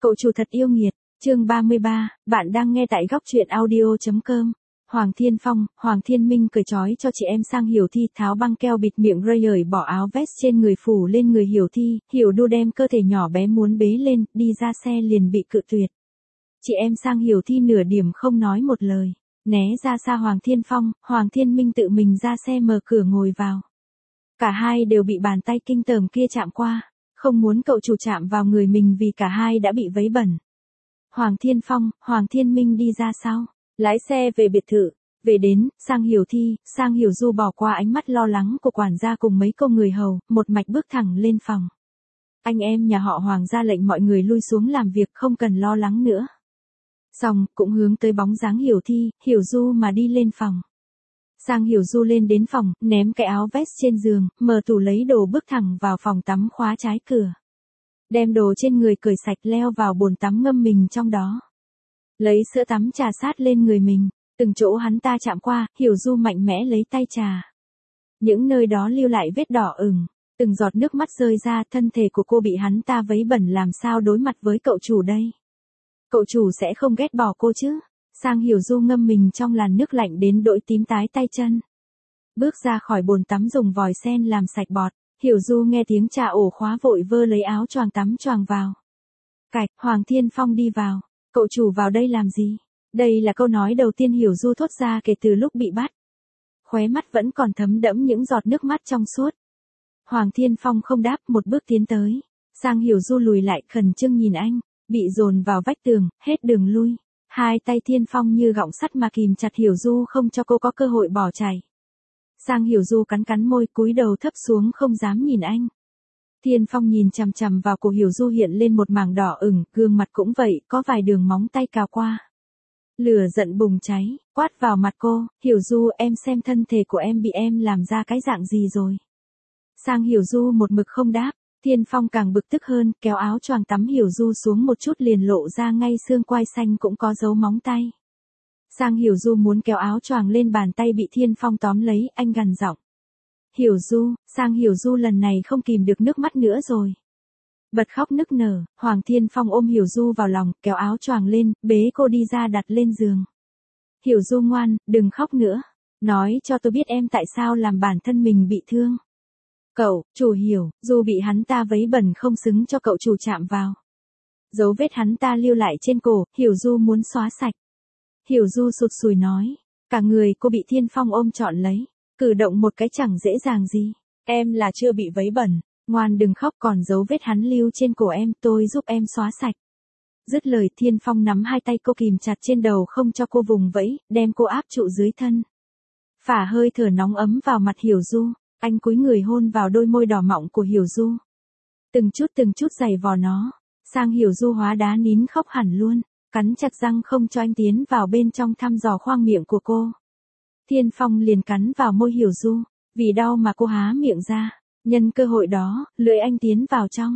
Cậu chủ thật yêu nghiệt, chương 33, bạn đang nghe tại góc truyện audio.com. Hoàng Thiên Phong, Hoàng Thiên Minh cởi trói cho chị em Sang Hiểu Thi, tháo băng keo bịt miệng rời bỏ áo vest trên người phủ lên người Hiểu Thi, Hiểu Đu đem cơ thể nhỏ bé muốn bế lên, đi ra xe liền bị cự tuyệt. Chị em Sang Hiểu Thi nửa điểm không nói một lời, né ra xa Hoàng Thiên Phong, Hoàng Thiên Minh tự mình ra xe mở cửa ngồi vào. Cả hai đều bị bàn tay kinh tởm kia chạm qua, không muốn cậu chủ chạm vào người mình vì cả hai đã bị vấy bẩn. Hoàng Thiên Phong, Hoàng Thiên Minh đi ra sau, lái xe về biệt thự, về đến, Sang Hiểu Thi, Sang Hiểu Du bỏ qua ánh mắt lo lắng của quản gia cùng mấy cô người hầu, một mạch bước thẳng lên phòng. Anh em nhà họ Hoàng ra lệnh mọi người lui xuống làm việc không cần lo lắng nữa. Xong, cũng hướng tới bóng dáng Hiểu Thi, Hiểu Du mà đi lên phòng. Sang Hiểu Du lên đến phòng, ném cái áo vest trên giường, mở tủ lấy đồ bước thẳng vào phòng tắm khóa trái cửa. Đem đồ trên người cởi sạch leo vào bồn tắm ngâm mình trong đó. Lấy sữa tắm trà sát lên người mình, từng chỗ hắn ta chạm qua, Hiểu Du mạnh mẽ lấy tay trà. Những nơi đó lưu lại vết đỏ ửng, từng giọt nước mắt rơi ra, thân thể của cô bị hắn ta vấy bẩn làm sao đối mặt với cậu chủ đây. Cậu chủ sẽ không ghét bỏ cô chứ. Sang Hiểu Du ngâm mình trong làn nước lạnh đến đỗi tím tái tay chân. Bước ra khỏi bồn tắm dùng vòi sen làm sạch bọt, Hiểu Du nghe tiếng trà ổ khóa vội vơ lấy áo choàng tắm choàng vào. Cạch, Hoàng Thiên Phong đi vào, cậu chủ vào đây làm gì? Đây là câu nói đầu tiên Hiểu Du thốt ra kể từ lúc bị bắt. Khóe mắt vẫn còn thấm đẫm những giọt nước mắt trong suốt. Hoàng Thiên Phong không đáp, một bước tiến tới. Sang Hiểu Du lùi lại khẩn trương nhìn anh, bị dồn vào vách tường, hết đường lui. Hai tay Thiên Phong như gọng sắt mà kìm chặt Hiểu Du không cho cô có cơ hội bỏ chạy. Sang Hiểu Du cắn cắn môi cúi đầu thấp xuống không dám nhìn anh. Thiên Phong nhìn chằm chằm vào cổ Hiểu Du hiện lên một mảng đỏ ửng, gương mặt cũng vậy, có vài đường móng tay cào qua. Lửa giận bùng cháy, quát vào mặt cô, Hiểu Du em xem thân thể của em bị em làm ra cái dạng gì rồi. Sang Hiểu Du một mực không đáp. Thiên Phong càng bực tức hơn, kéo áo choàng tắm Hiểu Du xuống một chút liền lộ ra ngay xương quai xanh cũng có dấu móng tay. Sang Hiểu Du muốn kéo áo choàng lên bàn tay bị Thiên Phong tóm lấy, anh gằn giọng. Hiểu Du, Sang Hiểu Du lần này không kìm được nước mắt nữa rồi. Bật khóc nức nở, Hoàng Thiên Phong ôm Hiểu Du vào lòng, kéo áo choàng lên, bế cô đi ra đặt lên giường. Hiểu Du ngoan, đừng khóc nữa. Nói cho tôi biết em tại sao làm bản thân mình bị thương. Cậu, chủ Hiểu, dù bị hắn ta vấy bẩn không xứng cho cậu chủ chạm vào. Dấu vết hắn ta lưu lại trên cổ, Hiểu Du muốn xóa sạch. Hiểu Du sụt sùi nói, cả người cô bị Thiên Phong ôm trọn lấy, cử động một cái chẳng dễ dàng gì. Em là chưa bị vấy bẩn, ngoan đừng khóc còn dấu vết hắn lưu trên cổ em, tôi giúp em xóa sạch. Dứt lời Thiên Phong nắm hai tay cô kìm chặt trên đầu không cho cô vùng vẫy, đem cô áp trụ dưới thân. Phả hơi thở nóng ấm vào mặt Hiểu Du. Anh cúi người hôn vào đôi môi đỏ mọng của Hiểu Du. Từng chút giày vò nó. Sang Hiểu Du hóa đá nín khóc hẳn luôn. Cắn chặt răng không cho anh tiến vào bên trong thăm dò khoang miệng của cô. Thiên Phong liền cắn vào môi Hiểu Du. Vì đau mà cô há miệng ra. Nhân cơ hội đó, lưỡi anh tiến vào trong.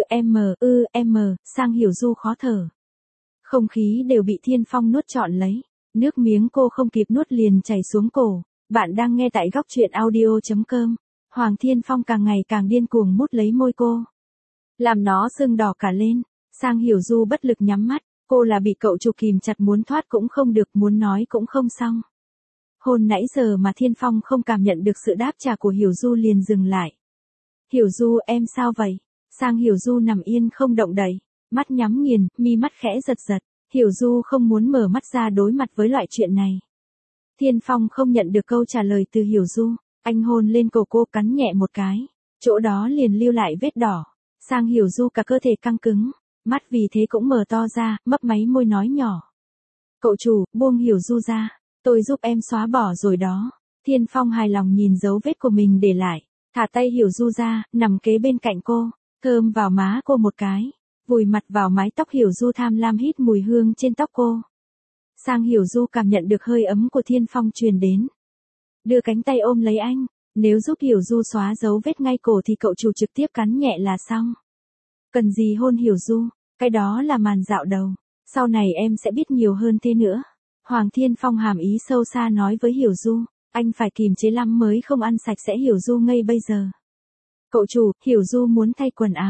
Sang Hiểu Du khó thở. Không khí đều bị Thiên Phong nuốt trọn lấy. Nước miếng cô không kịp nuốt liền chảy xuống cổ. Bạn đang nghe tại góc truyện audio.com. Hoàng Thiên Phong càng ngày càng điên cuồng mút lấy môi cô. Làm nó sưng đỏ cả lên. Sang Hiểu Du bất lực nhắm mắt. Cô là bị cậu chủ kìm chặt muốn thoát cũng không được, muốn nói cũng không xong. Hôn nãy giờ mà Thiên Phong không cảm nhận được sự đáp trả của Hiểu Du liền dừng lại. Hiểu Du em sao vậy? Sang Hiểu Du nằm yên không động đậy. Mắt nhắm nghiền, mi mắt khẽ giật giật. Hiểu Du không muốn mở mắt ra đối mặt với loại chuyện này. Thiên Phong không nhận được câu trả lời từ Hiểu Du, anh hôn lên cổ cô cắn nhẹ một cái, chỗ đó liền lưu lại vết đỏ. Sang Hiểu Du cả cơ thể căng cứng, mắt vì thế cũng mở to ra, mấp máy môi nói nhỏ. Cậu chủ, buông Hiểu Du ra, tôi giúp em xóa bỏ rồi đó. Thiên Phong hài lòng nhìn dấu vết của mình để lại, thả tay Hiểu Du ra, nằm kế bên cạnh cô, thơm vào má cô một cái, vùi mặt vào mái tóc Hiểu Du tham lam hít mùi hương trên tóc cô. Sang Hiểu Du cảm nhận được hơi ấm của Thiên Phong truyền đến. Đưa cánh tay ôm lấy anh, nếu giúp Hiểu Du xóa dấu vết ngay cổ thì cậu chủ trực tiếp cắn nhẹ là xong. Cần gì hôn Hiểu Du, cái đó là màn dạo đầu, sau này em sẽ biết nhiều hơn thế nữa. Hoàng Thiên Phong hàm ý sâu xa nói với Hiểu Du, anh phải kìm chế lắm mới không ăn sạch sẽ Hiểu Du ngây bây giờ. Cậu chủ, Hiểu Du muốn thay quần áo.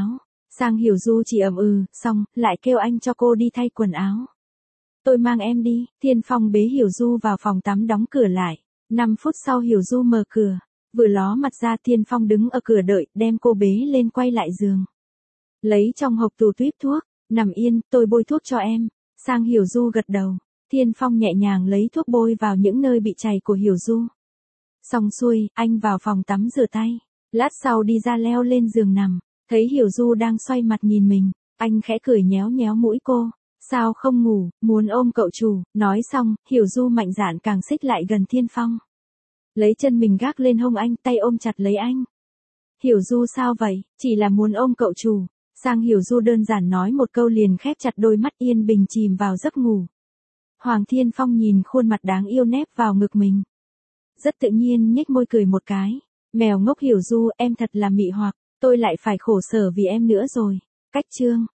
Sang Hiểu Du chỉ xong, lại kêu anh cho cô đi thay quần áo. Tôi mang em đi, Thiên Phong bế Hiểu Du vào phòng tắm đóng cửa lại. 5 phút sau Hiểu Du mở cửa, vừa ló mặt ra Thiên Phong đứng ở cửa đợi, đem cô bế lên quay lại giường. Lấy trong hộp tủ tuýp thuốc, nằm yên, tôi bôi thuốc cho em. Sang Hiểu Du gật đầu, Thiên Phong nhẹ nhàng lấy thuốc bôi vào những nơi bị chảy của Hiểu Du. Xong xuôi, anh vào phòng tắm rửa tay, lát sau đi ra leo lên giường nằm, thấy Hiểu Du đang xoay mặt nhìn mình, anh khẽ cười nhéo nhéo mũi cô. Sao không ngủ, muốn ôm cậu chủ, nói xong, Hiểu Du mạnh dạn càng xích lại gần Thiên Phong. Lấy chân mình gác lên hông anh, tay ôm chặt lấy anh. Hiểu Du sao vậy, chỉ là muốn ôm cậu chủ. Sang Hiểu Du đơn giản nói một câu liền khép chặt đôi mắt yên bình chìm vào giấc ngủ. Hoàng Thiên Phong nhìn khuôn mặt đáng yêu nép vào ngực mình. Rất tự nhiên nhếch môi cười một cái. Mèo ngốc Hiểu Du, em thật là mị hoặc, tôi lại phải khổ sở vì em nữa rồi. Cách chương